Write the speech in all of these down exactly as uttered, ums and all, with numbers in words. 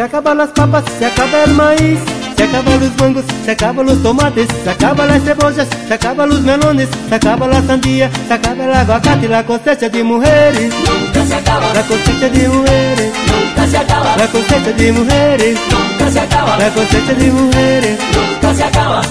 acaban las papas, se acaba el maíz, se acaban los mangos, se acaban los tomates, se acaban las cebollas, se acaban los melones, se acaba la sandía, se acaba el aguacate y la cosecha de mujeres. Nunca se acaba. La cosecha de mujeres. Nunca se acaba. La cosecha de mujeres. Nunca se acaba. La cosecha de mujeres. Nunca se acaba.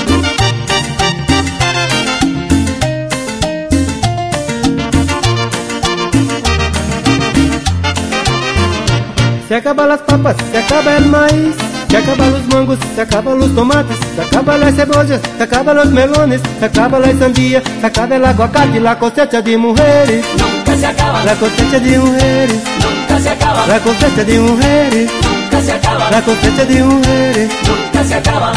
Se acaban las papas, se acaba el maíz, se acaban los mangos, se acaban los tomates, se acaban las cebollas, se acaban los melones, se acaba la sandía, se acaba el aguacate y la cosecha de mujeres. Nunca se acaba. La cosecha de mujeres. Nunca se acaba. La cosecha de mujeres. Nunca se acaba. La cosecha de mujeres. Nunca se acaba.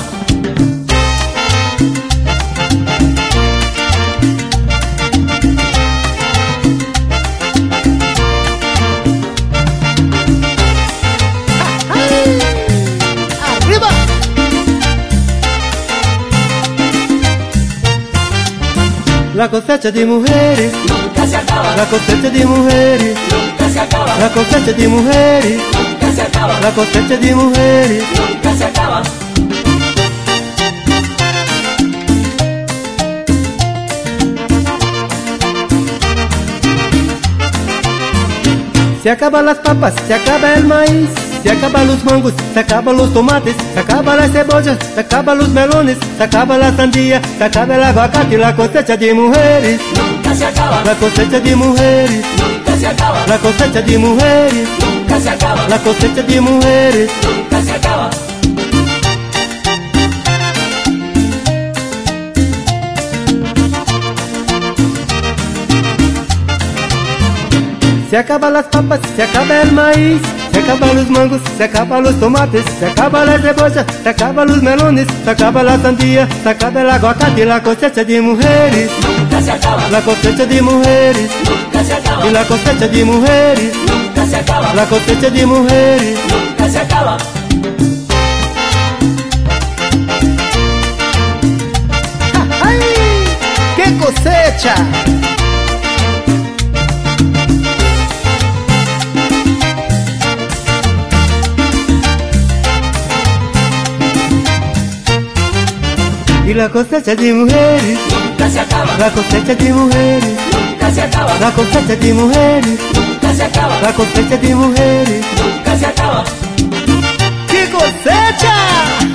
La cosecha de mujeres. Nunca se acaba. La cosecha de mujeres. Nunca se acaba. La cosecha de mujeres. Nunca se acaba. La cosecha de mujeres. Nunca se acaba. Se acaban las papas, se acaba el maíz, se acaban los mangos, se acaban los tomates, se acaban las cebollas, se acaban los melones, se acaba la sandía, se acaba el aguacate y la cosecha de mujeres. Nunca se acaba. La cosecha de mujeres. Nunca se acaba. La cosecha de mujeres. Nunca se acaba. La cosecha de mujeres. Nunca se acaba. Se acaban las papas, se acaba el maíz, se acaban los mangos, se acaban los tomates, se acaban las cebollas, se acaban los melones, se acaba la sandía, se acaba el aguacate y la cosecha de mujeres. Nunca se acaba. La cosecha de mujeres. Nunca se acaba. Y la cosecha de mujeres. Nunca se acaba. La cosecha de mujeres. Nunca se acaba. ¡Ay! ¡Qué cosecha! Y la cosecha de mujeres. Nunca se acaba. La cosecha de mujeres. Nunca se acaba. La cosecha de mujeres. Nunca se acaba. La cosecha de mujeres. Nunca se acaba. ¡Qué cosecha!